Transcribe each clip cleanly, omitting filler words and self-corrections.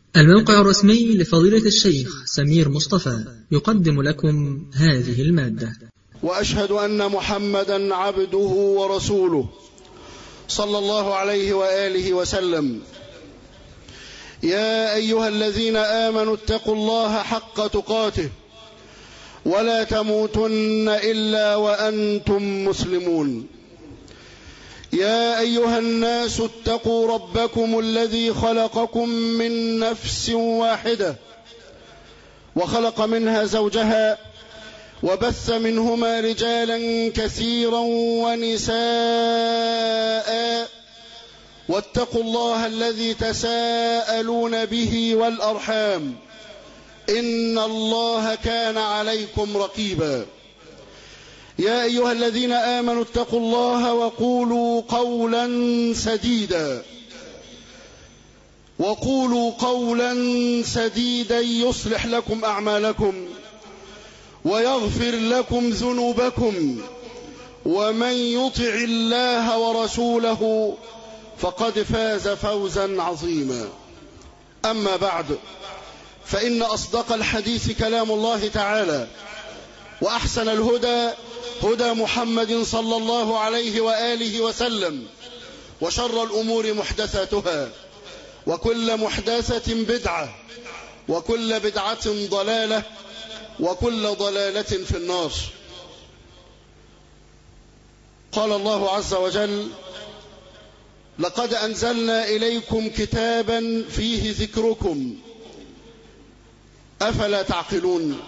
الموقع الرسمي لفضيلة الشيخ سمير مصطفى يقدم لكم هذه المادة. وأشهد أن محمدا عبده ورسوله صلى الله عليه وآله وسلم. يا أيها الذين آمنوا اتقوا الله حق تقاته ولا تموتن إلا وأنتم مسلمون. يا أيها الناس اتقوا ربكم الذي خلقكم من نفس واحدة وخلق منها زوجها وبث منهما رجالا كثيرا ونساء، واتقوا الله الذي تساءلون به والأرحام إن الله كان عليكم رقيبا. يا أيها الذين آمنوا اتقوا الله وقولوا قولا سديدا يصلح لكم أعمالكم ويغفر لكم ذنوبكم، ومن يطع الله ورسوله فقد فاز فوزا عظيما. أما بعد، فإن أصدق الحديث كلام الله تعالى، وأحسن الهدى هدى محمد صلى الله عليه وآله وسلم، وشر الأمور محدثاتها، وكل محدثة بدعة، وكل بدعة ضلالة، وكل ضلالة في النار. قال الله عز وجل: لقد أنزلنا إليكم كتابا فيه ذكركم أفلا تعقلون.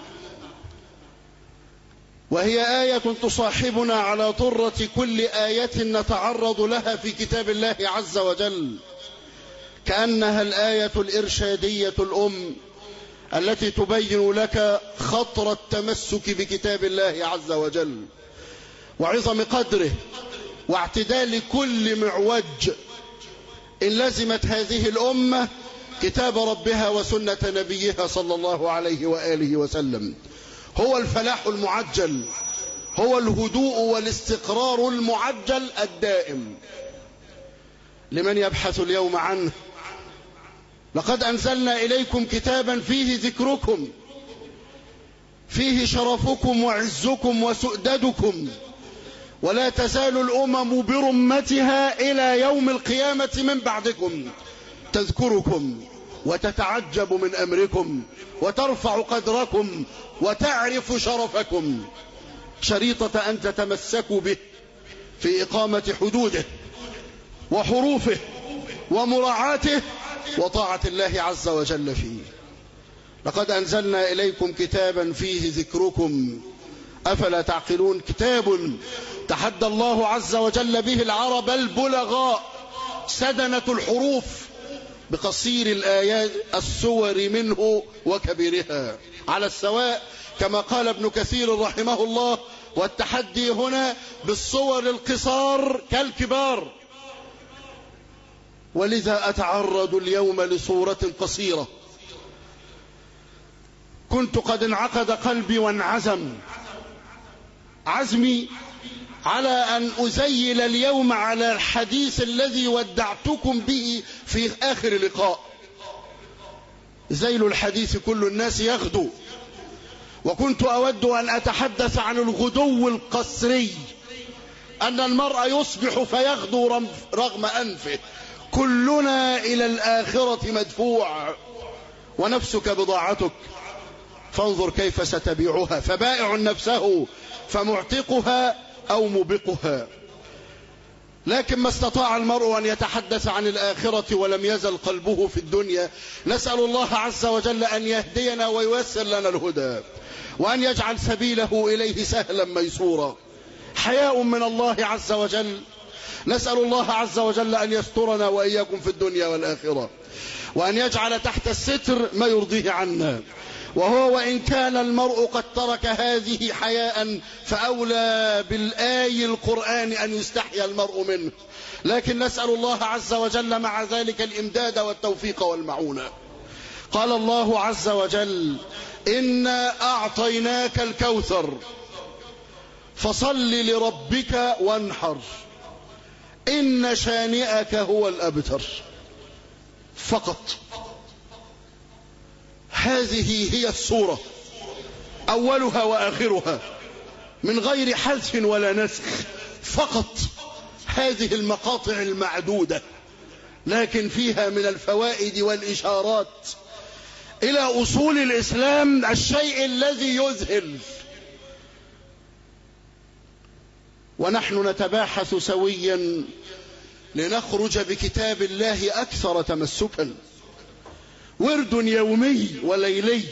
وهي آية تصاحبنا على طرة كل آية نتعرض لها في كتاب الله عز وجل، كأنها الآية الإرشادية الأم التي تبين لك خطر التمسك بكتاب الله عز وجل وعظم قدره واعتدال كل معوج إن لزمت هذه الأمة كتاب ربها وسنة نبيها صلى الله عليه وآله وسلم. هو الفلاح المعجل، هو الهدوء والاستقرار المعجل الدائم لمن يبحث اليوم عنه. لقد أنزلنا إليكم كتابا فيه ذكركم، فيه شرفكم وعزكم وسؤددكم، ولا تزال الأمم برمتها إلى يوم القيامة من بعدكم تذكركم وتتعجب من أمركم وترفع قدركم وتعرف شرفكم، شريطة أن تتمسكوا به في إقامة حدوده وحروفه ومراعاته وطاعة الله عز وجل فيه. لقد أنزلنا إليكم كتابا فيه ذكركم أفلا تعقلون. كتاب تحدى الله عز وجل به العرب البلغاء سدنة الحروف بقصير الآيات السور منه وكبيرها على السواء، كما قال ابن كثير رحمه الله: والتحدي هنا بالصور القصار كالكبار. ولذا أتعرض اليوم لصورة قصيرة كنت قد انعقد قلبي وانعزم عزمي على أن أزيل اليوم على الحديث الذي ودعتكم به في آخر لقاء. زيل الحديث كل الناس يغدو، وكنت أود أن أتحدث عن الغدو القسري، أن المرء يصبح فيغدو رغم أنفه. كلنا إلى الآخرة مدفوع، ونفسك بضاعتك، فانظر كيف ستبيعها، فبائع نفسه فمعتقها أو مبقها. لكن ما استطاع المرء أن يتحدث عن الآخرة ولم يزل قلبه في الدنيا. نسأل الله عز وجل أن يهدينا وييسر لنا الهدى، وأن يجعل سبيله إليه سهلا ميسورا. حياء من الله عز وجل. نسأل الله عز وجل أن يسترنا وإياكم في الدنيا والآخرة، وأن يجعل تحت الستر ما يرضيه عنا. وهو وإن كان المرء قد ترك هذه حياء فأولى بالآي القرآن أن يستحيا المرء منه، لكن نسأل الله عز وجل مع ذلك الإمداد والتوفيق والمعونة. قال الله عز وجل: إنا أعطيناك الكوثر فصل لربك وانحر إن شانئك هو الأبتر. فقط هذه هي السورة أولها وآخرها من غير حذف ولا نسخ، فقط هذه المقاطع المعدودة، لكن فيها من الفوائد والإشارات إلى أصول الإسلام الشيء الذي يذهل. ونحن نتباحث سويا لنخرج بكتاب الله أكثر تمسكا، ورد يومي وليلي،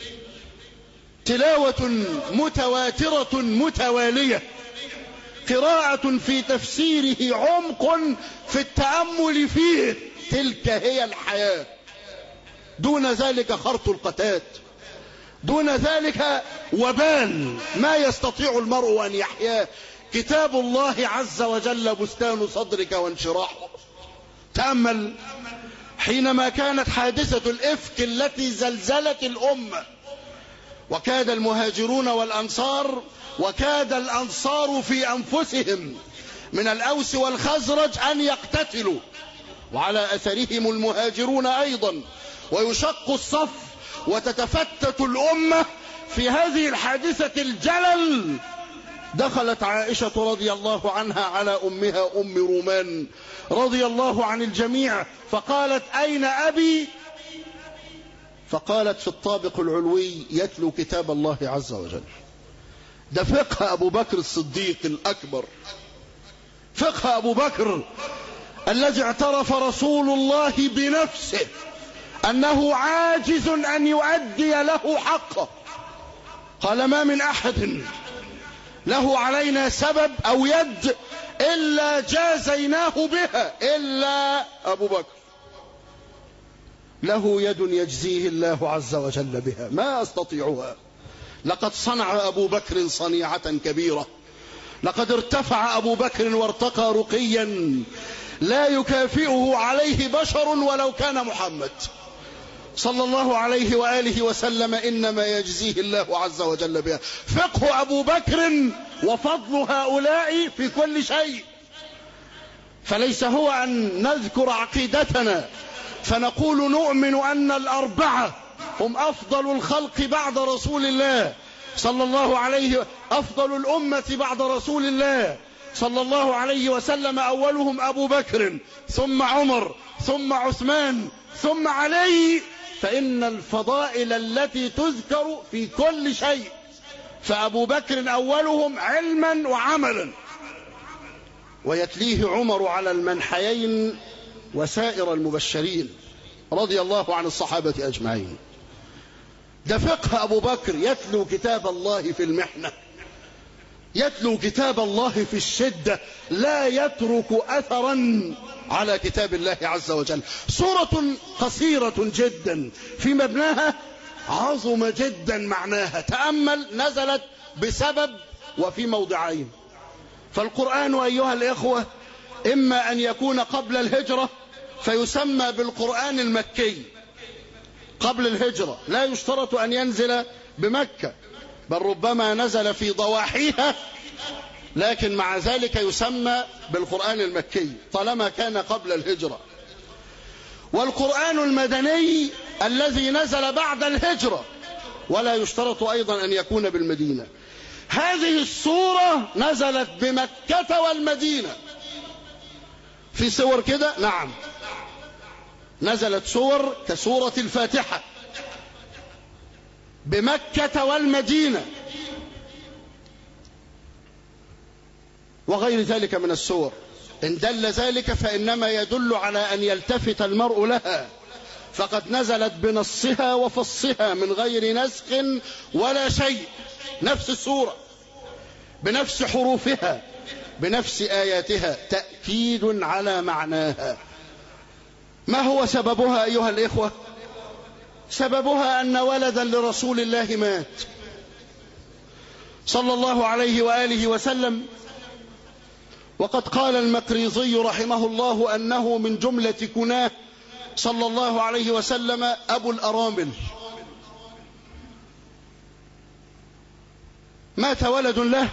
تلاوة متواترة متوالية، قراءة في تفسيره، عمق في التأمل فيه، تلك هي الحياة. دون ذلك خرط القتات، دون ذلك وبال ما يستطيع المرء أن يحياه. كتاب الله عز وجل بستان صدرك وانشراحه. تأمل حينما كانت حادثة الإفك التي زلزلت الأمة، وكاد المهاجرون والأنصار وكاد الأنصار في أنفسهم من الأوس والخزرج أن يقتتلوا، وعلى أثرهم المهاجرون أيضا، ويشق الصف وتتفتت الأمة. في هذه الحادثة الجلل دخلت عائشة رضي الله عنها على أمها أم رومان رضي الله عن الجميع، فقالت: أين أبي؟ فقالت: في الطابق العلوي يتلو كتاب الله عز وجل. ده فقه أبو بكر الصديق الأكبر، فقه أبو بكر الذي اعترف رسول الله بنفسه أنه عاجز أن يؤدي له حقه. قال: ما من أحد له علينا سبب أو يد إلا جازيناه بها إلا أبو بكر، له يد يجزيه الله عز وجل بها، ما أستطيعها. لقد صنع أبو بكر صنيعة كبيرة، لقد ارتفع أبو بكر وارتقى رقيا لا يكافئه عليه بشر ولو كان محمد صلى الله عليه وآله وسلم، إنما يجزيه الله عز وجل بها. فقه أبو بكر وفضل هؤلاء في كل شيء. فليس هو أن نذكر عقيدتنا فنقول نؤمن أن الأربعة هم أفضل الخلق بعد رسول الله صلى الله عليه، أفضل الأمة بعد رسول الله صلى الله عليه وسلم، أولهم أبو بكر ثم عمر ثم عثمان ثم علي. فإن الفضائل التي تذكر في كل شيء، فأبو بكر أولهم علما وعملا، ويتليه عمر على المنحيين وسائر المبشرين رضي الله عن الصحابة أجمعين. ده فقه أبو بكر، يتلو كتاب الله في المحنة، يتلو كتاب الله في الشدة، لا يترك أثرا على كتاب الله عز وجل. سورة قصيرة جدا في مبناها، عظم جدا معناها. تأمل، نزلت بسبب وفي موضعين. فالقرآن أيها الإخوة إما أن يكون قبل الهجرة فيسمى بالقرآن المكي قبل الهجرة، لا يشترط أن ينزل بمكة، بل ربما نزل في ضواحيها، لكن مع ذلك يسمى بالقرآن المكي طالما كان قبل الهجرة. والقرآن المدني الذي نزل بعد الهجرة، ولا يشترط أيضا أن يكون بالمدينة. هذه السورة نزلت بمكة والمدينة في سور كده، نعم، نزلت سور كسورة الفاتحة بمكة والمدينة وغير ذلك من السور. إن دل ذلك فإنما يدل على أن يلتفت المرء لها، فقد نزلت بنصها وفصها من غير نسخ ولا شيء، نفس السورة بنفس حروفها بنفس آياتها، تأكيد على معناها. ما هو سببها أيها الإخوة؟ سببها أن ولدا لرسول الله مات صلى الله عليه وآله وسلم، وقد قال المقريظي رحمه الله أنه من جملة كناه صلى الله عليه وسلم أبو الأرامل. مات ولد له،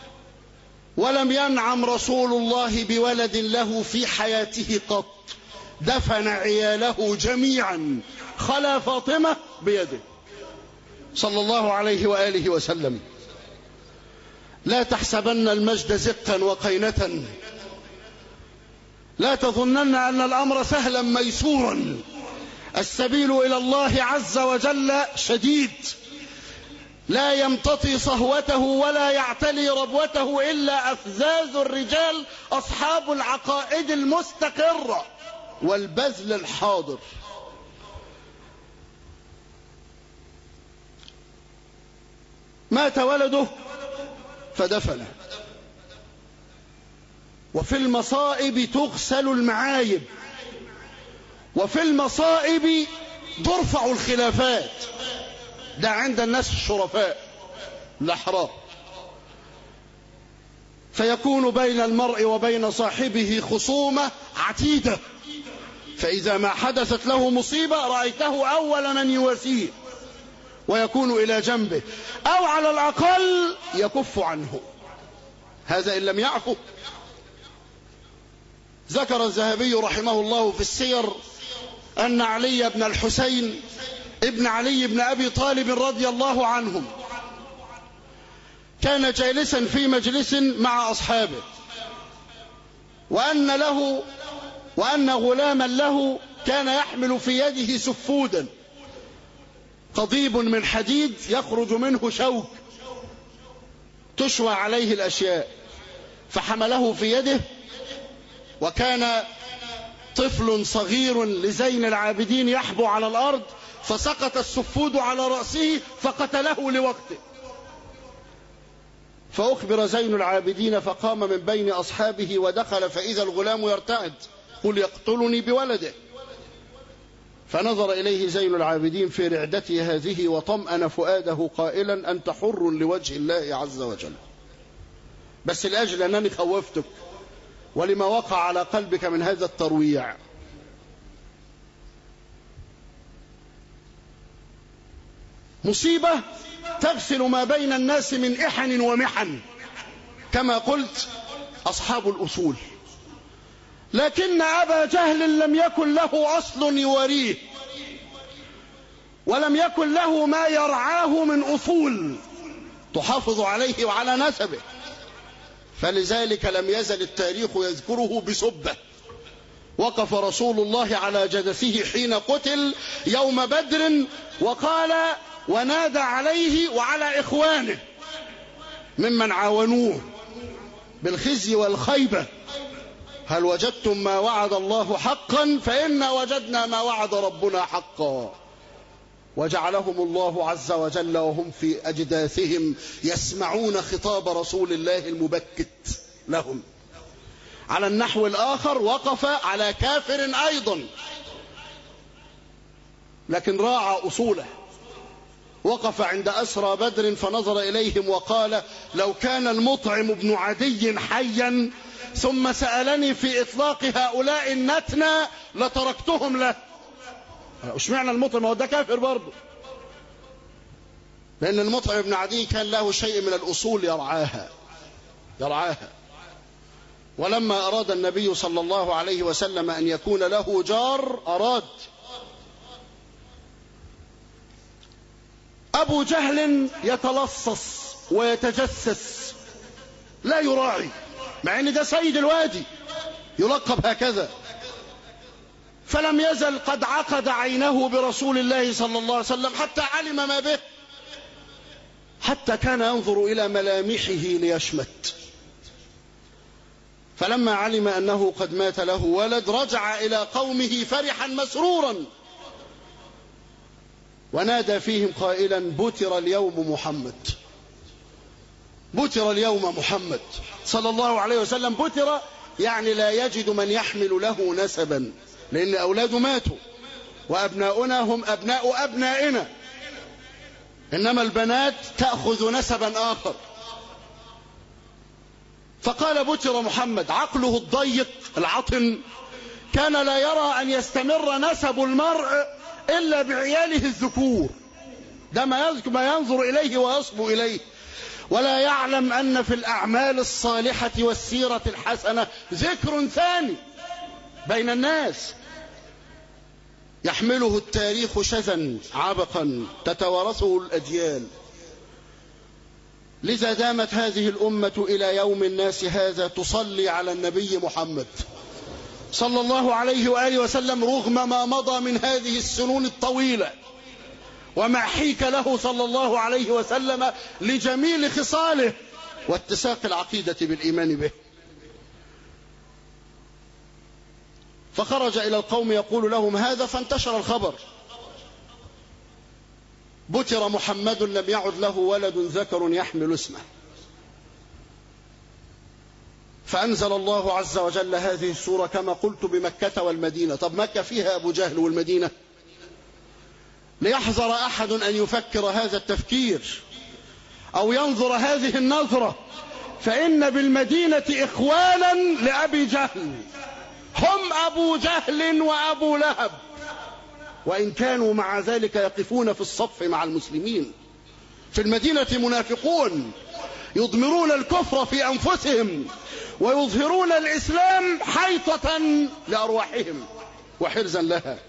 ولم ينعم رسول الله بولد له في حياته قط، دفن عياله جميعا خلا فاطمة بيده صلى الله عليه وآله وسلم. لا تحسبن المجد زقا وقينة، لا تظنن أن الأمر سهلا ميسورا، السبيل إلى الله عز وجل شديد، لا يمتطي صهوته ولا يعتلي ربوته إلا أفزاز الرجال أصحاب العقائد المستقرة والبذل الحاضر. مات ولده فدفنه. وفي المصائب تغسل المعايب، وفي المصائب ترفع الخلافات. ده عند الناس الشرفاء الأحرار، فيكون بين المرء وبين صاحبه خصومة عتيدة، فإذا ما حدثت له مصيبة رأيته أول من يواسيه ويكون إلى جنبه، أو على الأقل يكف عنه، هذا إن لم يعفو. ذكر الذهبي رحمه الله في السير أن علي بن الحسين ابن علي بن أبي طالب رضي الله عنهم كان جالسا في مجلس مع أصحابه، وأن غلاما له كان يحمل في يده سفودا قضيب من حديد يخرج منه شوك تشوى عليه الأشياء، فحمله في يده، وكان طفل صغير لزين العابدين يحبو على الأرض، فسقط السفود على رأسه فقتله لوقته. فأخبر زين العابدين فقام من بين أصحابه ودخل، فإذا الغلام يرتعد قل يقتلني بولده. فنظر إليه زين العابدين في رعدته هذه وطمأن فؤاده قائلا أنت حر لوجه الله عز وجل، بس لأجل أنني خوفتك ولما وقع على قلبك من هذا الترويع. مصيبة تغسل ما بين الناس من إحن ومحن كما قلت أصحاب الأصول، لكن أبا جهل لم يكن له أصل يوريه، ولم يكن له ما يرعاه من أصول تحافظ عليه وعلى نسبه، فلذلك لم يزل التاريخ يذكره بسبة. وقف رسول الله على جدثه حين قتل يوم بدر وقال ونادى عليه وعلى إخوانه ممن عاونوه بالخزي والخيبة هل وجدتم ما وعد الله حقا؟ فإنا وجدنا ما وعد ربنا حقا. وجعلهم الله عز وجل وهم في أجداثهم يسمعون خطاب رسول الله المبكت لهم. على النحو الآخر وقف على كافر أيضا لكن راعى أصوله، وقف عند أسرى بدر فنظر إليهم وقال لو كان المطعم بن عدي حيا ثم سألني في إطلاق هؤلاء النتنى لتركتهم له. اشمعنى المطعم؟ هو ده كافر برضه، لأن المطعم بن عدي كان له شيء من الأصول يرعاها. ولما أراد النبي صلى الله عليه وسلم أن يكون له جار أراد أبو جهل يتلصص ويتجسس لا يراعي، مع أن ده سيد الوادي يلقب هكذا، فلم يزل قد عقد عينه برسول الله صلى الله عليه وسلم حتى علم ما به، حتى كان ينظر إلى ملامحه ليشمت. فلما علم أنه قد مات له ولد رجع إلى قومه فرحا مسرورا ونادى فيهم قائلا بتر اليوم محمد، بتر اليوم محمد صلى الله عليه وسلم. بتر يعني لا يجد من يحمل له نسبا، لأن أولاده ماتوا وأبناؤنا هم أبناء أبنائنا، إنما البنات تأخذ نسبا آخر. فقال بتر محمد. عقله الضيق العطن كان لا يرى أن يستمر نسب المرء إلا بعياله الذكور، ده ما ينظر إليه ويصبو إليه، ولا يعلم أن في الأعمال الصالحة والسيرة الحسنة ذكر ثاني بين الناس، يحمله التاريخ شذا عبقا تتوارثه الأجيال. لذا دامت هذه الأمة إلى يوم الناس هذا تصلي على النبي محمد صلى الله عليه وآله وسلم رغم ما مضى من هذه السنون الطويلة وما حيك له صلى الله عليه وسلم لجميل خصاله واتساق العقيدة بالإيمان به. فخرج إلى القوم يقول لهم هذا، فانتشر الخبر: بتر محمد لم يعد له ولد ذكر يحمل اسمه. فأنزل الله عز وجل هذه السورة كما قلت بمكة والمدينة. طب مكة فيها أبو جهل والمدينة؟ ليحذر أحد أن يفكر هذا التفكير أو ينظر هذه النظرة، فإن بالمدينة إخوانا لأبي جهل، هم أبو جهل وأبو لهب، وإن كانوا مع ذلك يقفون في الصف مع المسلمين. في المدينة منافقون يضمرون الكفر في أنفسهم ويظهرون الإسلام حيطة لأرواحهم وحرزا لها.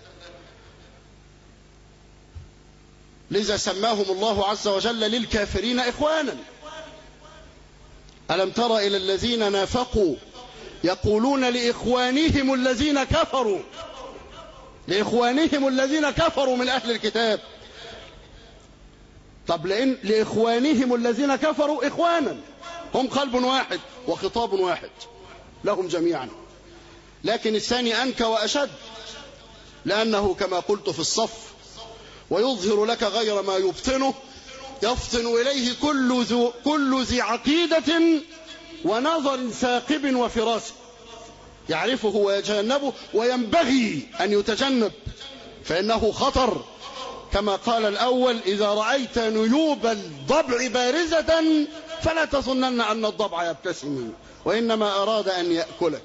لذا سماهم الله عز وجل للكافرين إخوانا. ألم تر إلى الذين نافقوا يقولون لإخوانهم الذين كفروا، لإخوانهم الذين كفروا من أهل الكتاب. طب لأن لإخوانهم الذين كفروا إخوانا، هم قلب واحد وخطاب واحد لهم جميعا، لكن الثاني أنكى وأشد، لأنه كما قلت في الصف ويظهر لك غير ما يبطنه، يفطن إليه كل ذي عقيدة ونظر ثاقب وفراس، يعرفه ويتجنبه، وينبغي أن يتجنب فإنه خطر. كما قال الأول: إذا رأيت نيوب الضبع بارزة فلا تظنن أن الضبع يبتسم، وإنما أراد أن يأكلك.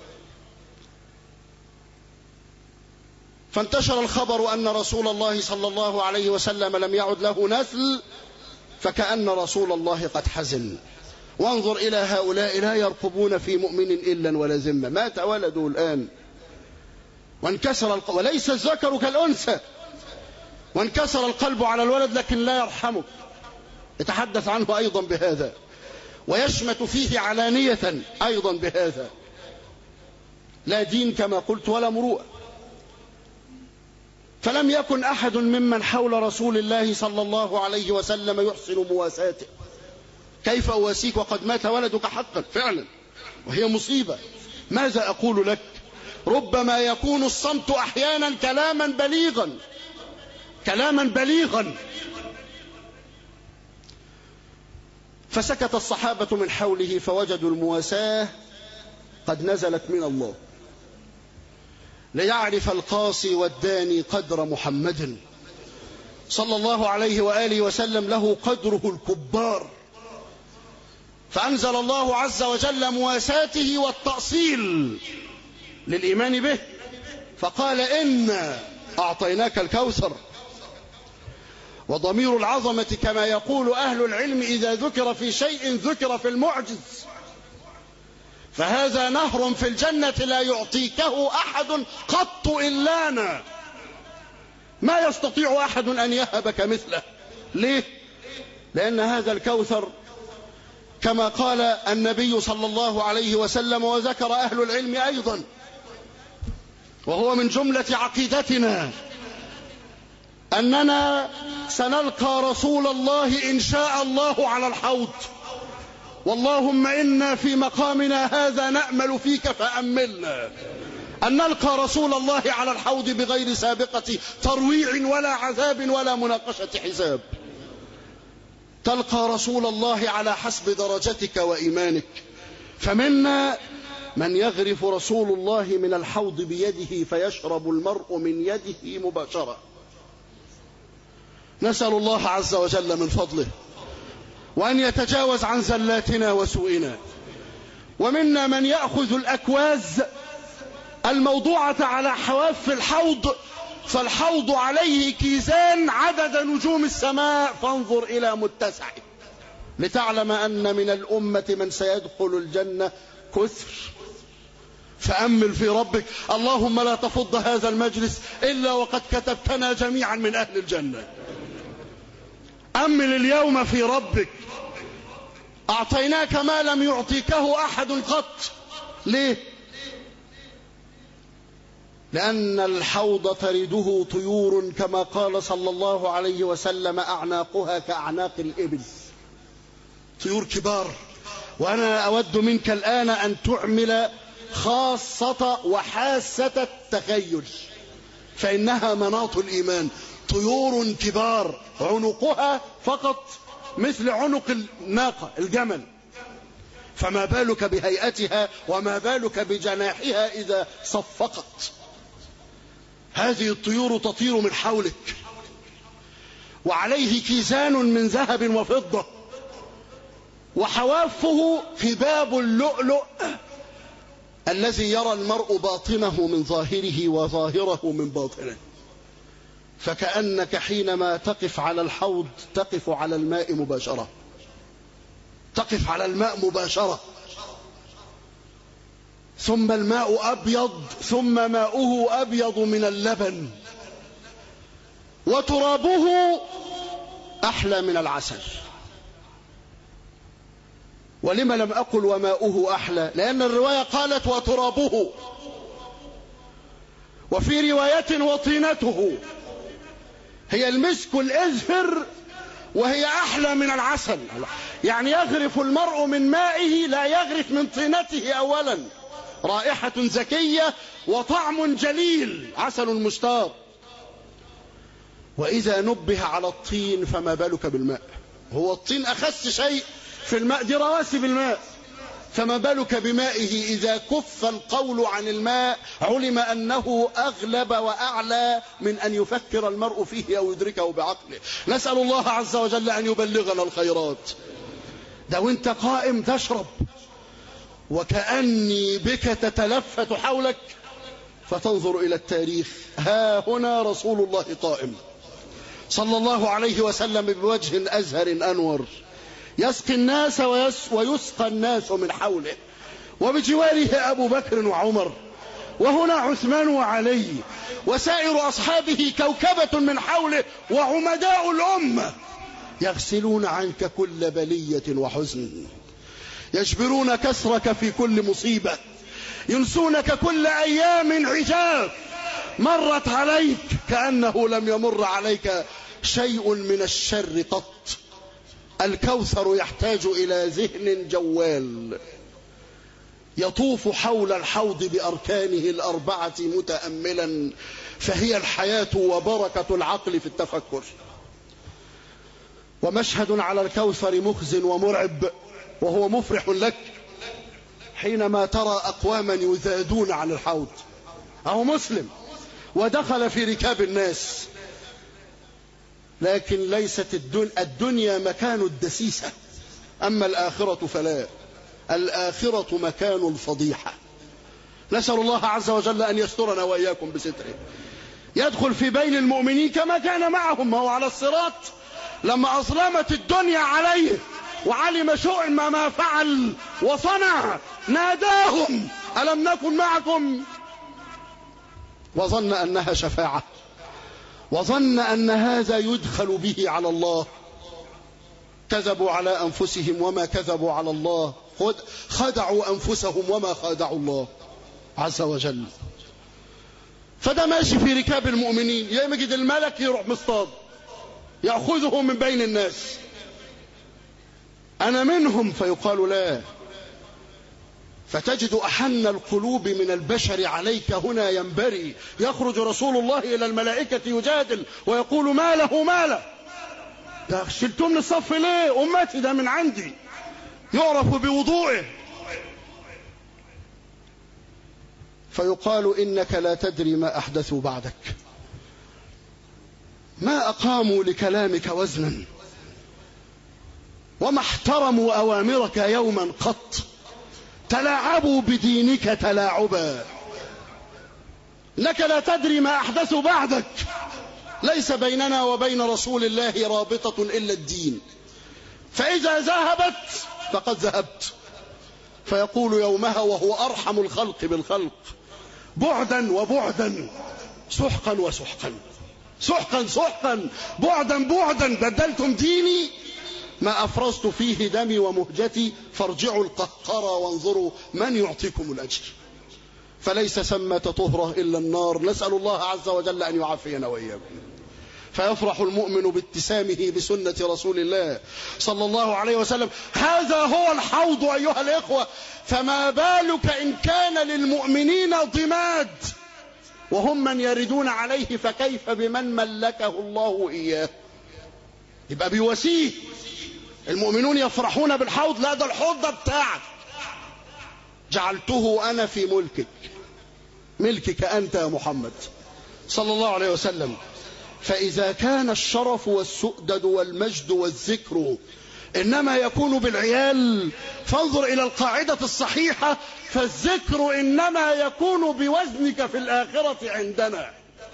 فانتشر الخبر أن رسول الله صلى الله عليه وسلم لم يعد له نسل، فكأن رسول الله قد حزن. وانظر إلى هؤلاء لا يرقبون في مؤمن إلا ولا ذمة، مات ولده الآن وانكسر وليس الذكر كالأنثى، وانكسر القلب على الولد لكن لا يرحمه. يتحدث عنه أيضا بهذا ويشمت فيه علانية أيضا بهذا. لا دين كما قلت ولا مروءة. فلم يكن أحد ممن حول رسول الله صلى الله عليه وسلم يحسن مواساته. كيف أواسيك وقد مات ولدك حقا فعلا، وهي مصيبة. ماذا أقول لك؟ ربما يكون الصمت أحيانا كلاما بليغا، كلاما بليغا. فسكت الصحابة من حوله فوجدوا المواساة قد نزلت من الله، ليعرف القاصي والداني قدر محمد صلى الله عليه وآله وسلم، له قدره الكبار. فأنزل الله عز وجل مواساته والتأصيل للإيمان به، فقال: إنا أعطيناك الكوثر. وضمير العظمة كما يقول أهل العلم إذا ذكر في شيء ذكر في المعجز، فهذا نهر في الجنة لا يعطيكه أحد قط إلانا، ما يستطيع أحد أن يهبك مثله. ليه؟ لأن هذا الكوثر كما قال النبي صلى الله عليه وسلم وذكر أهل العلم أيضا، وهو من جملة عقيدتنا، أننا سنلقى رسول الله إن شاء الله على الحوض. واللهم إنا في مقامنا هذا نأمل فيك فأملنا أن نلقى رسول الله على الحوض بغير سابقة ترويع ولا عذاب ولا مناقشة حساب. تلقى رسول الله على حسب درجتك وإيمانك. فمنا من يغرف رسول الله من الحوض بيده فيشرب المرء من يده مباشرة. نسأل الله عز وجل من فضله وأن يتجاوز عن زلاتنا وسوءنا. ومنا من يأخذ الأكواز الموضوعة على حواف الحوض، فالحوض عليه كيزان عدد نجوم السماء، فانظر إلى متسعه لتعلم أن من الأمة من سيدخل الجنة كثر. فأمل في ربك. اللهم لا تفض هذا المجلس إلا وقد كتبتنا جميعا من أهل الجنة. أمل اليوم في ربك. أعطيناك ما لم يعطيكه أحد قط. ليه؟ لأن الحوض ترده طيور كما قال صلى الله عليه وسلم أعناقها كأعناق الإبل، طيور كبار. وأنا أود منك الآن أن تعمل خاصة وحاسة التخيل، فإنها مناط الإيمان. طيور كبار عنقها فقط مثل عنق الناقة الجمل، فما بالك بهيئتها وما بالك بجناحها إذا صفقت. هذه الطيور تطير من حولك، وعليه كيزان من ذهب وفضة، وحوافه خباب اللؤلؤ الذي يرى المرء باطنه من ظاهره وظاهره من باطنه. فكأنك حينما تقف على الحوض تقف على الماء مباشرة، تقف على الماء مباشرة. ثم الماء أبيض، ثم ماؤه أبيض من اللبن، وترابه أحلى من العسل. ولما لم أقل وماؤه أحلى؟ لأن الرواية قالت وترابه، وفي رواية وطينته. هي المسك الأزفر وهي أحلى من العسل. يعني يغرف المرء من مائه لا يغرف من طينته أولا. رائحة زكية وطعم جليل، عسل مستار. وإذا نبه على الطين فما بالك بالماء. هو الطين أخس شيء في الماء، دي رواسب الماء، فما بالك بمائه. إذا كف القول عن الماء علم أنه أغلب وأعلى من أن يفكر المرء فيه أو يدركه بعقله. نسأل الله عز وجل أن يبلغنا الخيرات. ده وانت قائم تشرب، وكأني بك تتلفت حولك فتنظر إلى التاريخ. ها هنا رسول الله قائم صلى الله عليه وسلم بوجه أزهر أنور، يسقي الناس ويسقى الناس من حوله، وبجواره أبو بكر وعمر، وهنا عثمان وعلي، وسائر أصحابه كوكبة من حوله، وعمداء الأمة يغسلون عنك كل بلية وحزن، يجبرون كسرك في كل مصيبة، ينسونك كل أيام عجاف مرت عليك كأنه لم يمر عليك شيء من الشر قط. الكوثر يحتاج إلى ذهن جوال يطوف حول الحوض بأركانه الأربعة متأملا، فهي الحياة وبركة العقل في التفكر. ومشهد على الكوثر مخزن ومرعب، وهو مفرح لك حينما ترى أقواما يذادون عن الحوض. أو مسلم ودخل في ركاب الناس، لكن ليست الدنيا مكان الدسيسة، أما الآخرة فلا، الآخرة مكان الفضيحة. نسأل الله عز وجل أن يسترنا وإياكم بستره. يدخل في بين المؤمنين كما كان معهم، هو على الصراط لما أظلمت الدنيا عليه وعلم شؤم ما فعل وصنع، ناداهم ألم نكن معكم، وظن أنها شفاعة، وظن أن هذا يدخل به على الله. كذبوا على أنفسهم وما كذبوا على الله، خدعوا أنفسهم وما خادعوا الله عز وجل. فده ماشي في ركاب المؤمنين، يجد الملك يروح مصطاد يأخذه من بين الناس، أنا منهم، فيقال لا. فتجد أحن القلوب من البشر عليك هنا ينبري. يخرج رسول الله إلى الملائكة يجادل ويقول ما له ما له، ده شلتم الصف ليه؟ أمتي ده من عندي، يعرف بوضوعه. فيقال إنك لا تدري ما أحدثوا بعدك، ما أقاموا لكلامك وزنا، وما احترموا أوامرك يوما قط، تلاعبوا بدينك تلاعبا. لك لا تدري ما أحدثوا بعدك. ليس بيننا وبين رسول الله رابطة إلا الدين، فإذا ذهبت فقد ذهبت، فيقول يومها وهو أرحم الخلق بالخلق: بعدا وبعدا، سحقا وسحقا، سحقا سحقا، بعدا بعدا، بدلتم ديني ما أفرزت فيه دمي ومهجتي، فارجعوا القهقرى وانظروا من يعطيكم الأجر. فليس ثمة طهرة إلا النار، نسأل الله عز وجل أن يعافينا وإياكم. فيفرح المؤمن بابتسامه بسنة رسول الله صلى الله عليه وسلم. هذا هو الحوض أيها الإخوة، فما بالك إن كان للمؤمنين ضماد وهم من يردون عليه، فكيف بمن ملكه الله إياه؟ يبقى بيواسيه. المؤمنون يفرحون بالحوض، لا ده الحوض ده بتاعك، جعلته أنا في ملكك، ملكك أنت يا محمد صلى الله عليه وسلم. فإذا كان الشرف والسؤدد والمجد والذكر إنما يكون بالعيال، فانظر إلى القاعدة الصحيحة: فالذكر إنما يكون بوزنك في الآخرة عندنا.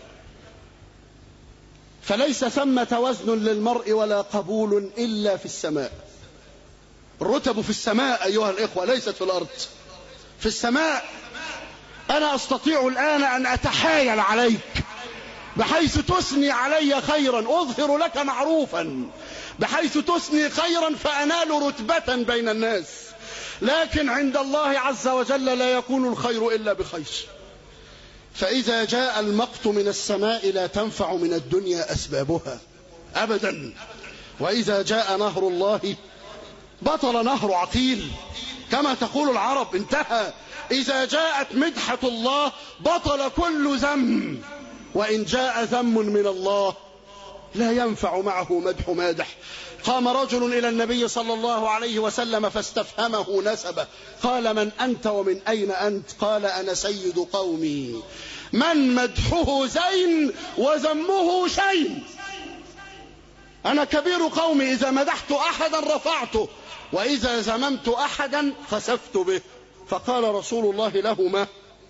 فليس ثمة وزن للمرء ولا قبول إلا في السماء. الرتب في السماء أيها الإخوة، ليست في الأرض، في السماء. أنا أستطيع الآن أن أتحايل عليك بحيث تثني علي خيرا، أظهر لك معروفا، بحيث تثني خيرا فأنال رتبة بين الناس، لكن عند الله عز وجل لا يكون الخير إلا بخير. فإذا جاء المقت من السماء لا تنفع من الدنيا أسبابها أبدا. وإذا جاء نهر الله بطل نهر عقيل، كما تقول العرب، انتهى. إذا جاءت مدحة الله بطل كل ذم، وإن جاء ذم من الله لا ينفع معه مدح مادح. قام رجل إلى النبي صلى الله عليه وسلم فاستفهمه نسبه، قال: من أنت ومن أين أنت؟ قال: أنا سيد قومي، من مدحه زين وذمه شين. أنا كبير قومي، إذا مدحت أحدا رفعته، وإذا ذممت أحدا خسفت به. فقال رسول الله لهما: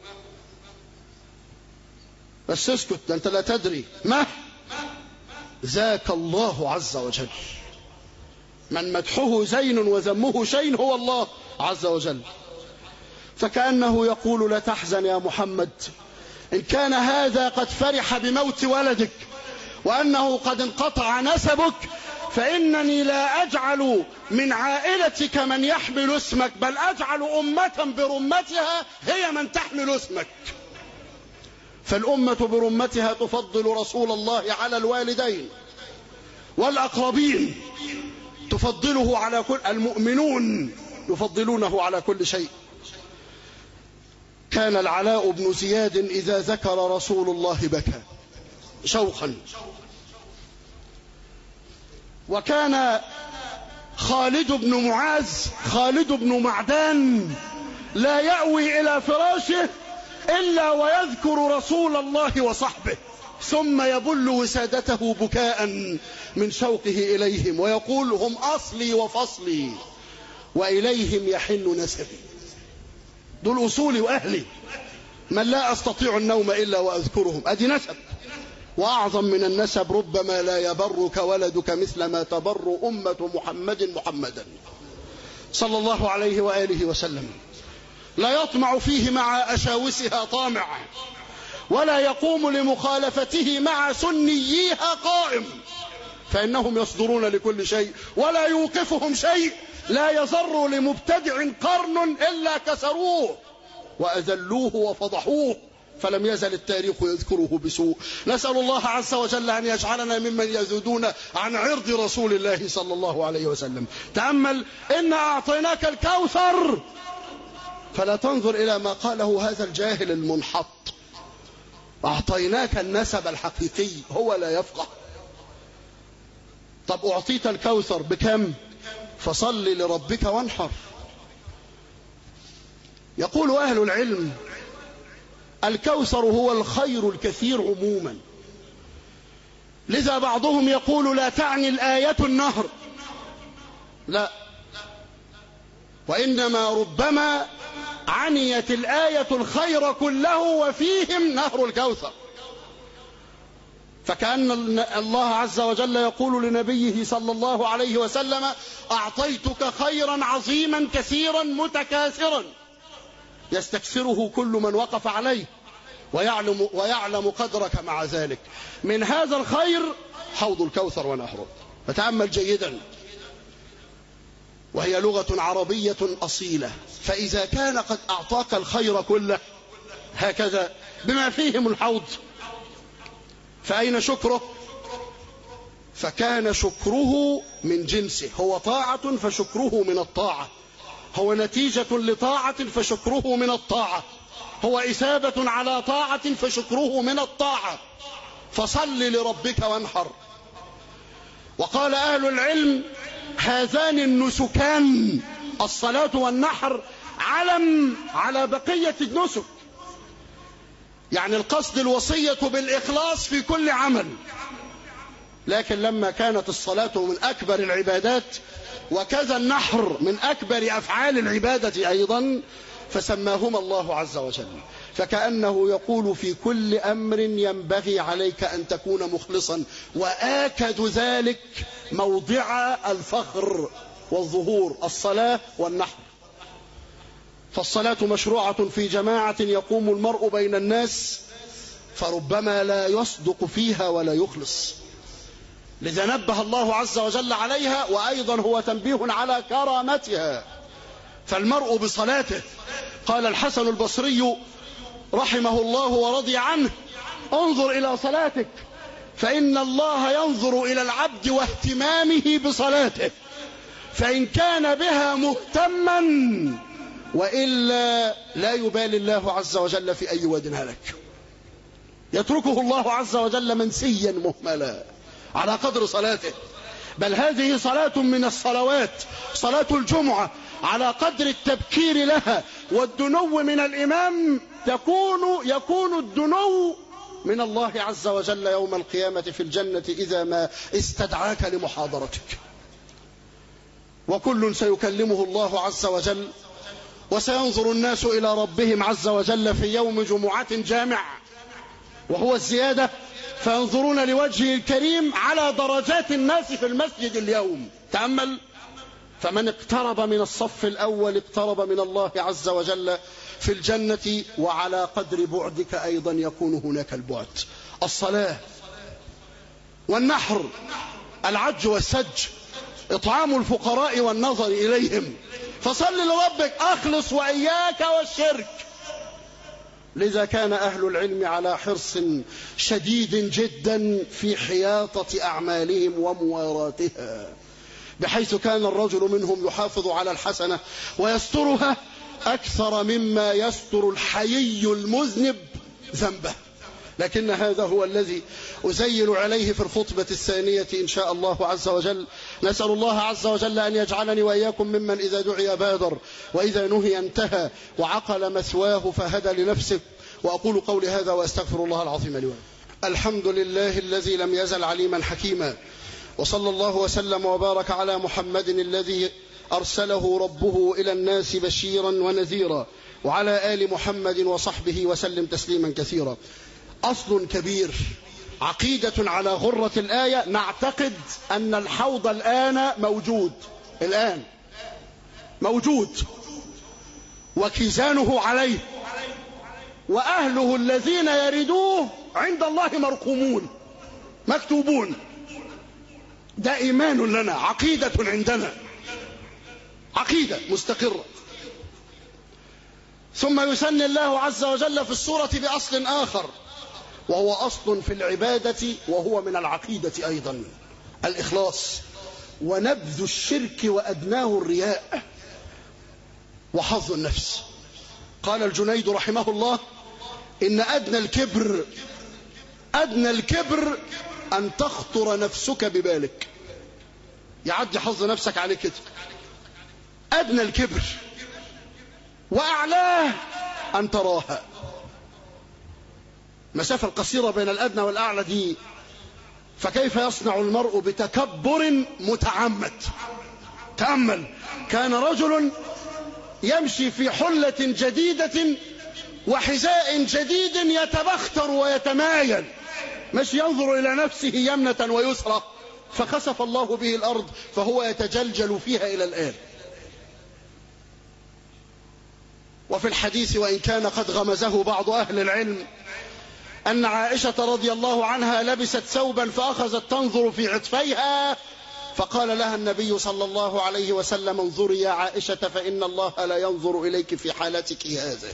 بس اسكت، أنت لا تدري ما ذاك الله عز وجل. من مدحه زين وذمه شين هو الله عز وجل. فكأنه يقول: لا تحزن يا محمد، إن كان هذا قد فرح بموت ولدك وأنه قد انقطع نسبك، فإنني لا أجعل من عائلتك من يحمل اسمك، بل أجعل أمة برمتها هي من تحمل اسمك. فالأمة برمتها تفضل رسول الله على الوالدين والأقربين، تفضله على كل، المؤمنون يفضلونه على كل شيء. كان العلاء بن زياد إذا ذكر رسول الله بكى شوقا. وكان خالد بن معاذ، خالد بن معدان، لا يأوي إلى فراشه إلا ويذكر رسول الله وصحبه، ثم يبل وسادته بكاء من شوقه إليهم، ويقول: هم أصلي وفصلي وإليهم يحن نسبي، دول أصولي وأهلي، من لا أستطيع النوم إلا وأذكرهم. أدي نسب، وأعظم من النسب ربما لا يبرك ولدك مثل ما تبر أمة محمد محمدا صلى الله عليه وآله وسلم. لا يطمع فيه مع أشاوسها طامع، ولا يقوم لمخالفته مع سنييها قائم، فإنهم يصدرون لكل شيء ولا يوقفهم شيء. لا يزر لمبتدع قرن إلا كسروه وأذلوه وفضحوه، فلم يزل التاريخ يذكره بسوء. نسأل الله عز وجل أن يجعلنا ممن يذودون عن عرض رسول الله صلى الله عليه وسلم. تأمل: إن أعطيناك الكوثر، فلا تنظر إلى ما قاله هذا الجاهل المنحط. أعطيناك النسب الحقيقي، هو لا يفقه. طب أعطيت الكوثر بكم؟ فصل لربك وانحر. يقول أهل العلم: الكوثر هو الخير الكثير عموما، لذا بعضهم يقول: لا تعني الآية النهر، لا، وإنما ربما عنيت الآية الخير كله وفيهم نهر الكوثر. فكأن الله عز وجل يقول لنبيه صلى الله عليه وسلم: أعطيتك خيرا عظيما كثيرا متكاثرا يستكثره كل من وقف عليه ويعلم قدرك مع ذلك. من هذا الخير حوض الكوثر ونهره. فتأمل جيدا، وهي لغة عربية أصيلة. فإذا كان قد أعطاك الخير كله هكذا بما فيهم الحوض، فأين شكره؟ فكان شكره من جنسه، هو طاعة فشكره من الطاعة، هو نتيجة لطاعة فشكره من الطاعة، هو إثابة على طاعة فشكره من الطاعة. فصل لربك وانحر. وقال أهل العلم: هذان النسكان، الصلاة والنحر، علم على بقية النسك، يعني القصد الوصية بالإخلاص في كل عمل. لكن لما كانت الصلاة من أكبر العبادات وكذا النحر من أكبر أفعال العبادة أيضا، فسماهما الله عز وجل. فكأنه يقول: في كل أمر ينبغي عليك أن تكون مخلصا، وآكد ذلك موضع الفخر والظهور الصلاة والنحر. فالصلاة مشروعة في جماعة يقوم المرء بين الناس، فربما لا يصدق فيها ولا يخلص، لذا نبه الله عز وجل عليها، وأيضا هو تنبيه على كرامتها. فالمرء بصلاته، قال الحسن البصري رحمه الله ورضي عنه: انظر إلى صلاتك، فإن الله ينظر إلى العبد واهتمامه بصلاته، فإن كان بها مهتما وإلا لا يبالي الله عز وجل في أي واد هلك، يتركه الله عز وجل منسيا مهملا على قدر صلاته. بل هذه صلاة من الصلوات، صلاة الجمعة، على قدر التبكير لها والدنو من الإمام يكون الدنو من الله عز وجل يوم القيامة في الجنة إذا ما استدعاك لمحاضرتك. وكل سيكلمه الله عز وجل، وسينظر الناس إلى ربهم عز وجل في يوم جمعة جامع، وهو الزيادة، فينظرون لوجهه الكريم على درجات الناس في المسجد اليوم. تأمل: فمن اقترب من الصف الأول اقترب من الله عز وجل في الجنة، وعلى قدر بعدك أيضا يكون هناك البعد. الصلاة والنحر، العج والسج، إطعام الفقراء والنظر إليهم. فصل لربك، أخلص وإياك والشرك. لذا كان أهل العلم على حرص شديد جدا في حياطة أعمالهم ومواراتها، بحيث كان الرجل منهم يحافظ على الحسنة ويسترها أكثر مما يستر الحيي المذنب ذنبه. لكن هذا هو الذي أزيل عليه في الخطبة الثانية إن شاء الله عز وجل. نسأل الله عز وجل أن يجعلني وإياكم ممن إذا دعي بادر، وإذا نهي انتهى، وعقل مثواه فهدى لنفسه. وأقول قولي هذا وأستغفر الله العظيم لي ولكم. الحمد لله الذي لم يزل عليما حكيما، وصلى الله وسلم وبارك على محمد الذي أرسله ربه إلى الناس بشيرا ونذيرا، وعلى آل محمد وصحبه وسلم تسليما كثيرا. أصل كبير، عقيدة على غرة الآية. نعتقد أن الحوض الآن موجود وكيزانه عليه، وأهله الذين يردوه عند الله مرقومون مكتوبون. ده إيمان لنا، عقيدة عندنا، عقيدة مستقرة. ثم يثني الله عز وجل في السورة بأصل آخر، وهو أصل في العبادة، وهو من العقيدة أيضا، الإخلاص، ونبذ الشرك وأدناه الرياء وحظ النفس. قال الجنيد رحمه الله: إن أدنى الكبر أن تخطر نفسك ببالك. يعدي حظ نفسك عليك كده، أدنى الكبر، وأعلاه أن تراها. مسافة القصيرة بين الأدنى والأعلى دي، فكيف يصنع المرء بتكبر متعمد؟ تأمل: كان رجل يمشي في حلة جديدة وحذاء جديد يتبختر ويتمايل، مش ينظر إلى نفسه يمنة ويسرى، فخسف الله به الأرض فهو يتجلجل فيها إلى الآن. وفي الحديث وإن كان قد غمزه بعض أهل العلم أن عائشة رضي الله عنها لبست ثوبا فأخذت تنظر في عطفيها، فقال لها النبي صلى الله عليه وسلم: انظري يا عائشة فإن الله لا ينظر إليك في حالتك هذا.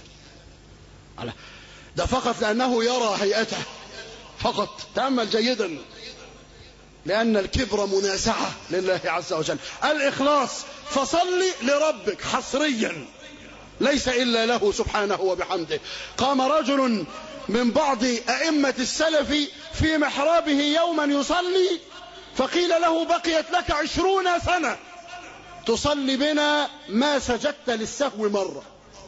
ده فقط لأنه يرى هيئته فقط. تأمل جيدا، لأن الكبر منازعة لله عز وجل. الإخلاص: فصل لربك حصريا ليس إلا له سبحانه وبحمده. قام رجل من بعض أئمة السلف في محرابه يوما يصلي، فقيل له: بقيت لك 20 سنة تصلي بنا ما سجدت للسهو مرة.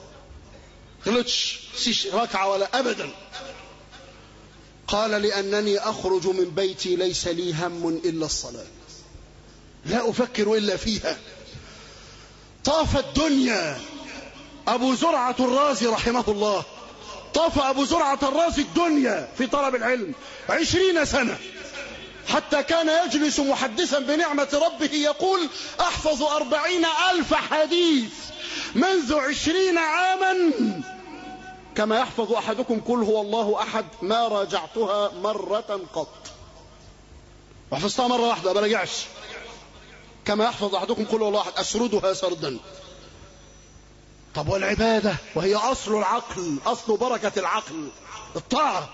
غلطش ركعة ولا أبدا. قال: لأنني أخرج من بيتي ليس لي هم إلا الصلاة، لا أفكر إلا فيها. طاف الدنيا أبو زرعة الرازي رحمه الله، طاف أبو زرعة الرازي الدنيا في طلب العلم 20 سنة، حتى كان يجلس محدثا بنعمة ربه يقول: أحفظ 40,000 حديث منذ 20 عاما كما يحفظ أحدكم قل هو الله أحد ما راجعتها مرة قط. وحفظتها مرة واحدة ما برجعش. كما يحفظ أحدكم قل هو الله أحد أسردها سردا. طب والعبادة وهي أصل العقل، أصل بركة العقل، الطاعة.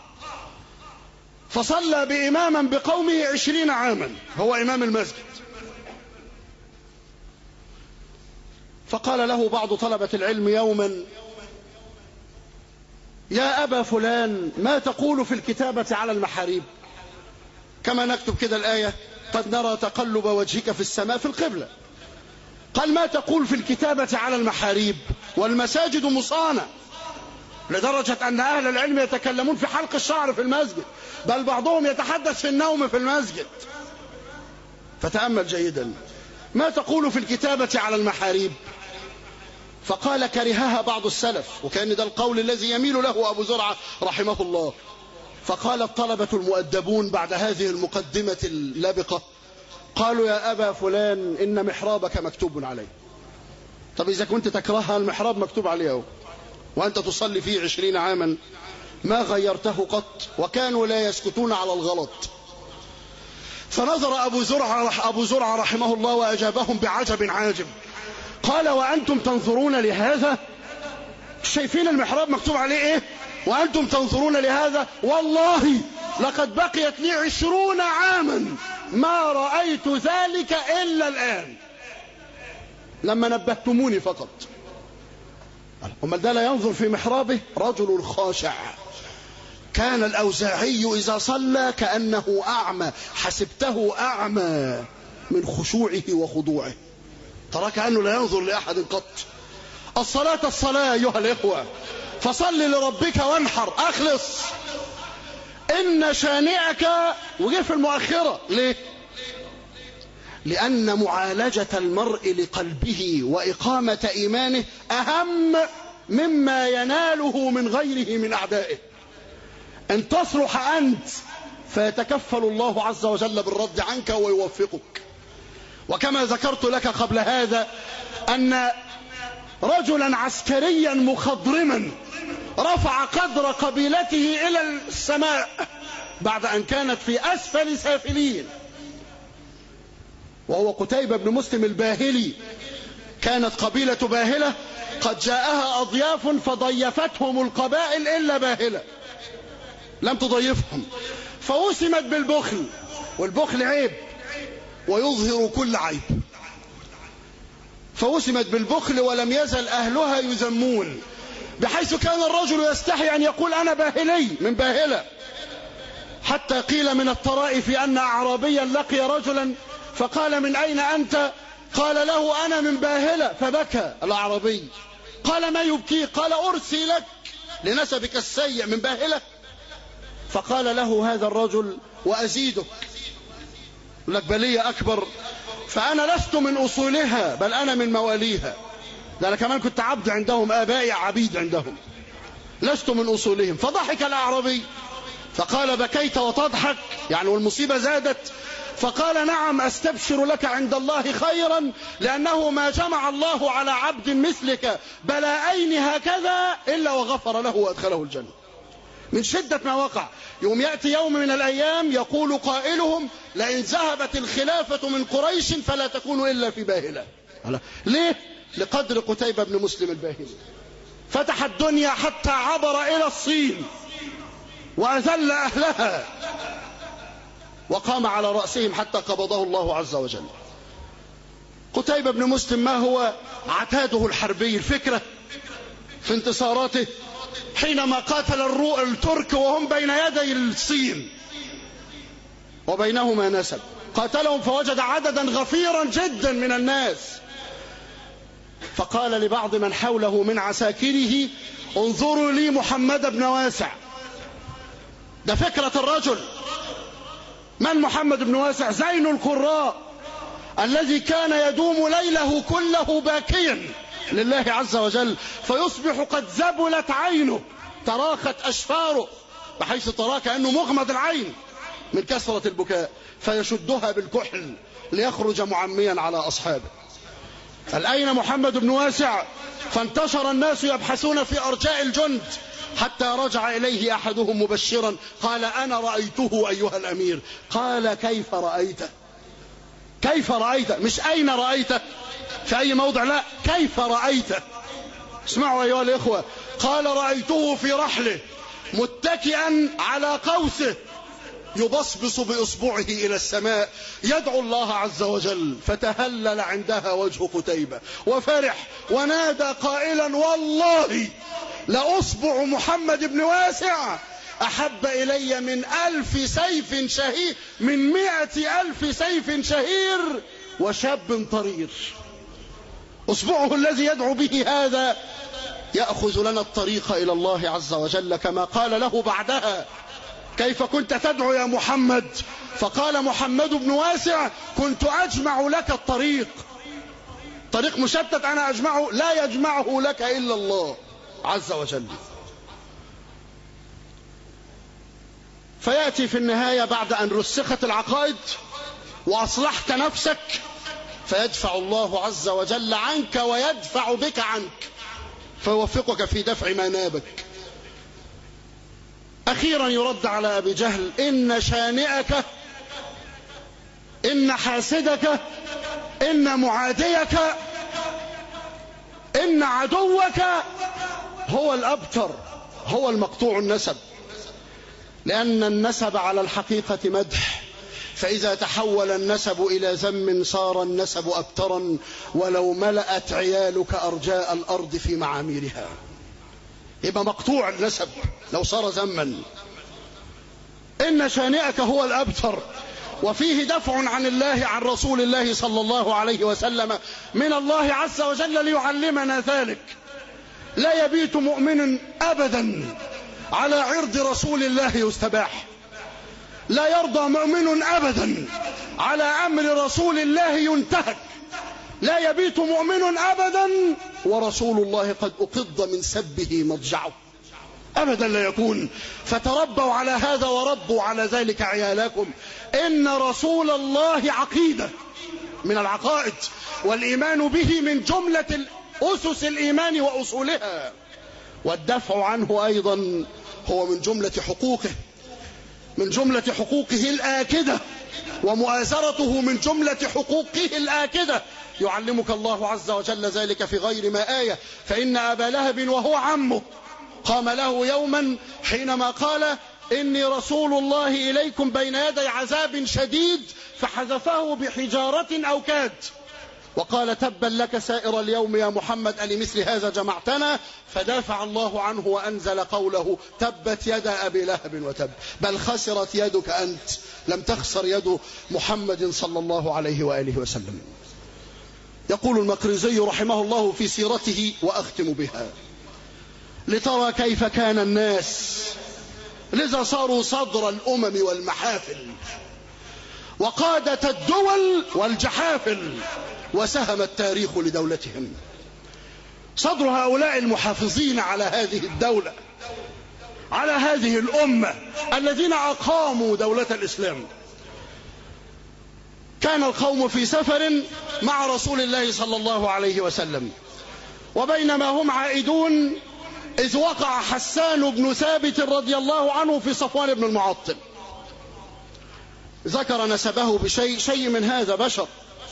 فصلى بإماما بقومه 20 عاما، هو إمام المسجد. فقال له بعض طلبة العلم يوما: يا أبا فلان، ما تقول في الكتابة على المحاريب؟ كما نكتب كده الآية: قد نرى تقلب وجهك في السماء في القبلة. قال: ما تقول في الكتابة على المحاريب؟ والمساجد مصانة، لدرجة أن أهل العلم يتكلمون في حلق الشعر في المسجد، بل بعضهم يتحدث في النوم في المسجد. فتأمل جيدا، ما تقول في الكتابة على المحاريب؟ فقال: كرهها بعض السلف، وكان ده القول الذي يميل له أبو زرعة رحمه الله. فقال الطلبة المؤدبون بعد هذه المقدمة اللبقة، قالوا: يا أبا فلان، إن محرابك مكتوب عليه. طب إذا كنت تكرهها، المحراب مكتوب عليه وأنت تصلي فيه 20 عاما ما غيرته قط، وكانوا لا يسكتون على الغلط. فنظر أبو زرعة رحمه الله وأجابهم بعجب عاجب. قال: وأنتم تنظرون لهذا؟ شايفين المحراب مكتوب عليه إيه؟ وأنتم تنظرون لهذا؟ والله لقد بقيت لي 20 عاما ما رأيت ذلك إلا الآن، لما نبهتموني فقط. أما ده لا ينظر في محرابه؟ رجل خاشع. كان الأوزاعي إذا صلى كأنه أعمى، حسبته أعمى من خشوعه وخضوعه، ترى كأنه لا ينظر لأحد قط. الصلاة أيها الإخوة، فصل لربك وانحر، أخلص. إن شانئك، وجه في المؤخرة. ليه؟ لأن معالجة المرء لقلبه وإقامة إيمانه أهم مما يناله من غيره من أعدائه. أن تصلح أنت فيتكفل الله عز وجل بالرد عنك ويوفقك. وكما ذكرت لك قبل هذا أن رجلا عسكريا مخضرما رفع قدر قبيلته إلى السماء بعد أن كانت في أسفل سافلين، وهو قتيبة بن مسلم الباهلي. كانت قبيلة باهلة قد جاءها أضياف فضيفتهم القبائل إلا باهلة لم تضيفهم، فوسمت بالبخل، والبخل عيب ويظهر كل عيب. فوسمت بالبخل ولم يزل أهلها يذمون، بحيث كان الرجل يستحي أن يقول أنا باهلي من باهلة. حتى قيل من الطرائف أن أعرابيا لقي رجلا فقال: من أين أنت؟ قال له: أنا من باهلة. فبكى الأعرابي. قال: ما يبكي؟ قال: أرسي لك لنسبك السيء من باهلة. فقال له هذا الرجل: وأزيدك، لك بلية أكبر، فأنا لست من أصولها بل أنا من مواليها، ده أنا كمان كنت عبد عندهم، آبائي عبيد عندهم، لست من أصولهم. فضحك الأعرابي فقال بكيت وتضحك يعني والمصيبة زادت؟ فقال نعم أستبشر لك عند الله خيرا، لأنه ما جمع الله على عبد مثلك بلاءين هكذا إلا وغفر له وأدخله الجنة. من شدة ما وقع. يوم يأتي يوم من الأيام يقول قائلهم لئن ذهبت الخلافة من قريش فلا تكون إلا في باهلة. ليه؟ لقدر قتيبة بن مسلم الباهلي. فتح الدنيا حتى عبر إلى الصين وأذل أهلها وقام على رأسهم حتى قبضه الله عز وجل. قتيبة بن مسلم ما هو عتاده الحربي؟ الفكرة في انتصاراته حينما قاتل الترك وهم بين يدي الصين وبينهما نسب، قاتلهم فوجد عددا غفيرا جدا من الناس، فقال لبعض من حوله من عساكره انظروا لي محمد بن واسع. ده فكرة الرجل. من محمد بن واسع؟ زين القراء الذي كان يدوم ليله كله باكيا لله عز وجل، فيصبح قد زبلت عينه تراخت أشفاره بحيث ترى كأنه مغمض العين من كثرة البكاء، فيشدها بالكحل ليخرج معميا على أصحابه. قال أين محمد بن واسع؟ فانتشر الناس يبحثون في أرجاء الجند حتى رجع إليه أحدهم مبشرا قال أنا رأيته أيها الأمير. قال كيف رأيته؟ كيف رأيته؟ مش أين رأيته في أي موضع، لا، كيف رأيته؟ اسمعوا أيها الإخوة. قال رأيته في رحله متكئا على قوسه يبصبص بإصبعه إلى السماء يدعو الله عز وجل، فتهلل عندها وجه قتيبة وفرح ونادى قائلا والله لأصبع محمد بن واسع أحب إلي من 1000 سيف شهير، من 100,000 سيف شهير وشاب طرير. أصبعه الذي يدعو به هذا يأخذ لنا الطريق إلى الله عز وجل، كما قال له بعدها كيف كنت تدعو يا محمد؟ فقال محمد بن واسع كنت أجمع لك الطريق، طريق مشتت أنا أجمعه، لا يجمعه لك إلا الله عز وجل. فيأتي في النهاية بعد أن رسخت العقائد وأصلحت نفسك فيدفع الله عز وجل عنك ويدفع بك عنك، فيوفقك في دفع ما نابك. أخيرا يرد على أبي جهل إن شانئك، إن حاسدك، إن معاديك، إن عدوك هو الأبتر، هو المقطوع النسب، لأن النسب على الحقيقة مدح، فإذا تحول النسب إلى ذم صار النسب أبترا ولو ملأت عيالك أرجاء الأرض في معاميرها. يبقى مقطوع النسب لو صار ذما. إن شانئك هو الأبتر، وفيه دفع عن الله عن رسول الله صلى الله عليه وسلم من الله عز وجل ليعلمنا ذلك. لا يبيت مؤمن أبدا على عرض رسول الله يستباح، لا يرضى مؤمن أبدا على أمر رسول الله ينتهك، لا يبيت مؤمن أبدا ورسول الله قد أقض من سبه مضجعه، أبدا لا يكون. فتربوا على هذا وربوا على ذلك عيالكم. إن رسول الله عقيدة من العقائد، والإيمان به من جملة أسس الإيمان وأصولها، والدفع عنه أيضا هو من جملة حقوقه، من جملة حقوقه الآكدة، ومؤازرته من جملة حقوقه الآكدة. يعلمك الله عز وجل ذلك في غير ما آية. فإن أبا لهب وهو عمه قام له يوما حينما قال إني رسول الله إليكم بين يدي عذاب شديد، فحذفه بحجارة أو كاد، وقال تبا لك سائر اليوم يا محمد ألمثل هذا جمعتنا، فدافع الله عنه وأنزل قوله تبت يد أبي لهب وتب، بل خسرت يدك أنت، لم تخسر يد محمد صلى الله عليه وآله وسلم. يقول المقريزي رحمه الله في سيرته وأختم بها: لترى كيف كان الناس، لذا صاروا صدر الأمم والمحافل وقادة الدول والجحافل، وسهم التاريخ لدولتهم. صدر هؤلاء المحافظين على هذه الدولة، على هذه الأمة الذين أقاموا دولة الإسلام. كان القوم في سفر مع رسول الله صلى الله عليه وسلم، وبينما هم عائدون إذ وقع حسان بن ثابت رضي الله عنه في صفوان بن المعطل. ذكر نسبه بشيء من هذا بشر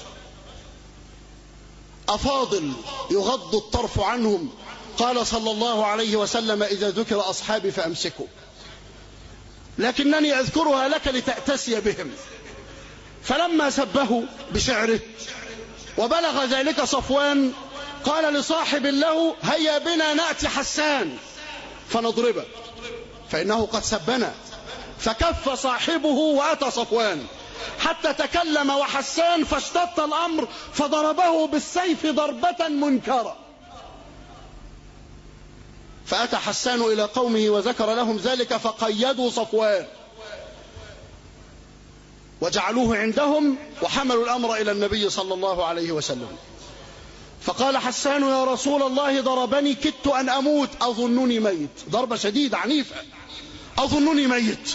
أفاضل يغض الطرف عنهم. قال صلى الله عليه وسلم: إذا ذكر أصحابي فأمسكوا، لكنني أذكرها لك لتأتسي بهم. فلما سبه بشعره وبلغ ذلك صفوان، قال لصاحب له: هيا بنا نأتي حسان فنضربه فإنه قد سبنا. فكف صاحبه وأتى صفوان حتى تكلم وحسان، فاشتد الأمر فضربه بالسيف ضربة منكرة. فأتى حسان إلى قومه وذكر لهم ذلك، فقيدوا صفوان وجعلوه عندهم وحملوا الأمر إلى النبي صلى الله عليه وسلم. فقال حسان: يا رسول الله، ضربني كدت أن أموت، أظنني ميت. ضربة شديدة عنيفة، أظنني ميت.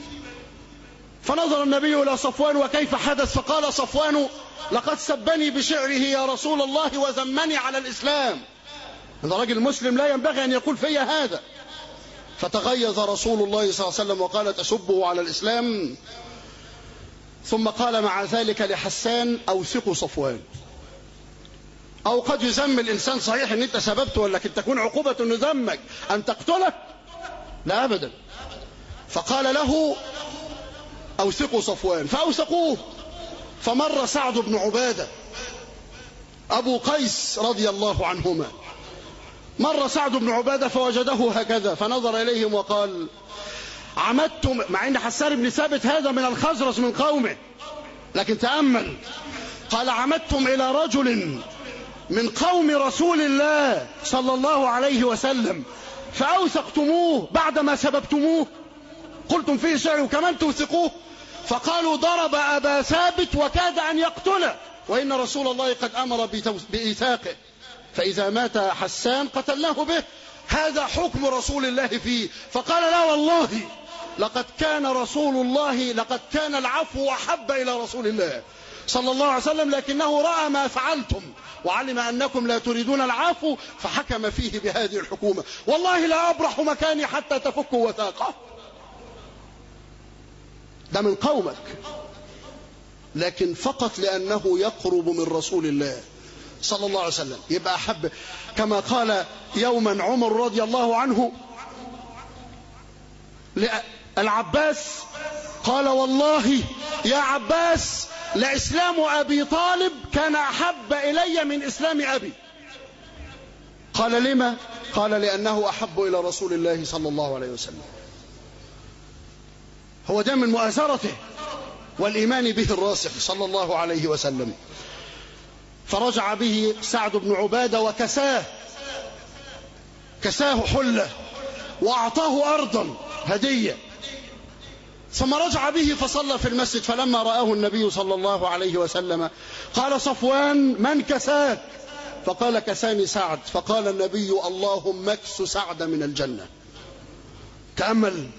فنظر النبي إلى صفوان وكيف حدث، فقال صفوان: لقد سبني بشعره يا رسول الله وذمني على الإسلام. هذا رجل مسلم لا ينبغي أن يقول في هذا. فتغيظ رسول الله صلى الله عليه وسلم وقال: تسبه على الإسلام. ثم قال مع ذلك لحسان: أوثق صفوان. أو قد يذم الإنسان صحيح أن أنت سببته، ولكن تكون عقوبة أنه ذمك أن تقتله؟ لا أبدا. فقال له: أوثقوا صفوان. فأوثقوه. فمر سعد بن عبادة أبو قيس رضي الله عنهما، مر سعد بن عبادة فوجده هكذا، فنظر إليهم وقال: عمدتم، مع أن حسان بن ثابت هذا من الخزرج من قومه، لكن تأمل، قال: عمدتم إلى رجل من قوم رسول الله صلى الله عليه وسلم فأوثقتموه بعدما سببتموه، قلتم فيه شعر وكمان توثقوه. فقالوا: ضرب أبا ثابت وكاد أن يقتله، وإن رسول الله قد أمر بإيثاقه، فإذا مات حسان قتلناه به، هذا حكم رسول الله فيه. فقال: لا والله، لقد كان العفو أحب إلى رسول الله صلى الله عليه وسلم، لكنه رأى ما فعلتم وعلم أنكم لا تريدون العفو فحكم فيه بهذه الحكومة. والله لا أبرح مكاني حتى تفكوا وثاقه. ده من قومك، لكن فقط لأنه يقرب من رسول الله صلى الله عليه وسلم يبقى أحب. كما قال يوما عمر رضي الله عنه للعباس، قال: والله يا عباس، لإسلام أبي طالب كان أحب إلي من إسلام أبي. قال: لما؟ قال: لأنه أحب إلى رسول الله صلى الله عليه وسلم. هو ده من مؤازرته والإيمان به الراسخ صلى الله عليه وسلم. فرجع به سعد بن عبادة وكساه حلة وأعطاه أرضا هدية، ثم رجع به فصلى في المسجد. فلما رآه النبي صلى الله عليه وسلم قال: صفوان، من كساك؟ فقال: كساني سعد. فقال النبي: اللهم اكس سعد من الجنة. تأمل.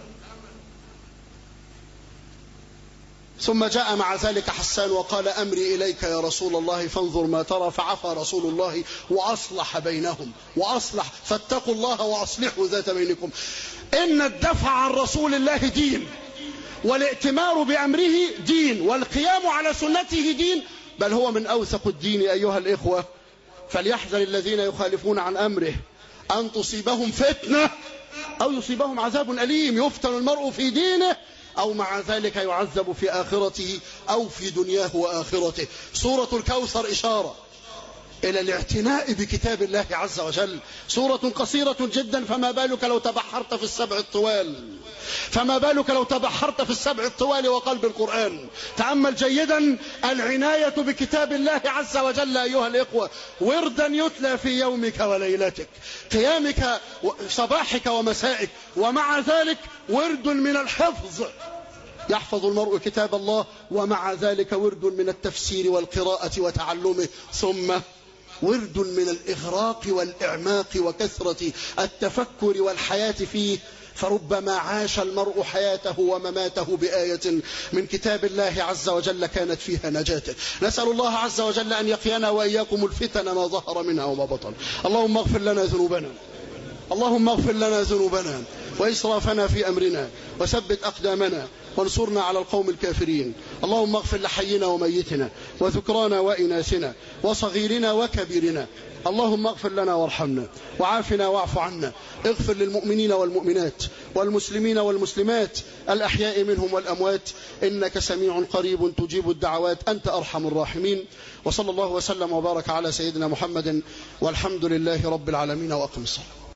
ثم جاء مع ذلك حسان وقال: أمري إليك يا رسول الله فانظر ما ترى. فعفى رسول الله وأصلح بينهم فاتقوا الله وأصلحوا ذات بينكم. إن الدفع عن رسول الله دين، والائتمار بأمره دين، والقيام على سنته دين، بل هو من أوثق الدين أيها الإخوة. فليحذر الذين يخالفون عن أمره أن تصيبهم فتنة أو يصيبهم عذاب أليم. يفتن المرء في دينه أو مع ذلك يعذب في آخرته أو في دنياه وآخرته. سورة الكوثر إشارة إلى الاعتناء بكتاب الله عز وجل. سورة قصيرة جدا، فما بالك لو تبحرت في السبع الطوال وقلب القرآن. تأمل جيدا العناية بكتاب الله عز وجل أيها الإخوة، وردا يتلى في يومك وليلتك، قيامك صباحك ومسائك، ومع ذلك ورد من الحفظ، يحفظ المرء كتاب الله، ومع ذلك ورد من التفسير والقراءة وتعلمه، ثم ورد من الإغراق والإعماق وكثرة التفكر والحياة فيه، فربما عاش المرء حياته ومماته بآية من كتاب الله عز وجل كانت فيها نجاته. نسأل الله عز وجل أن يقينا وإياكم الفتن ما ظهر منها وما بطن. اللهم اغفر لنا ذنوبنا، اللهم اغفر لنا ذنوبنا وإسرافنا في أمرنا، وثبت أقدامنا، وانصرنا على القوم الكافرين. اللهم اغفر لحينا وميتنا، وذكرانا وإناثنا، وصغيرنا وكبيرنا. اللهم اغفر لنا وارحمنا، وعافنا واعف عنا. اغفر للمؤمنين والمؤمنات، والمسلمين والمسلمات، الأحياء منهم والأموات، إنك سميع قريب تجيب الدعوات، أنت أرحم الراحمين. وصلى الله وسلم وبارك على سيدنا محمد، والحمد لله رب العالمين، وأقم الصلاة.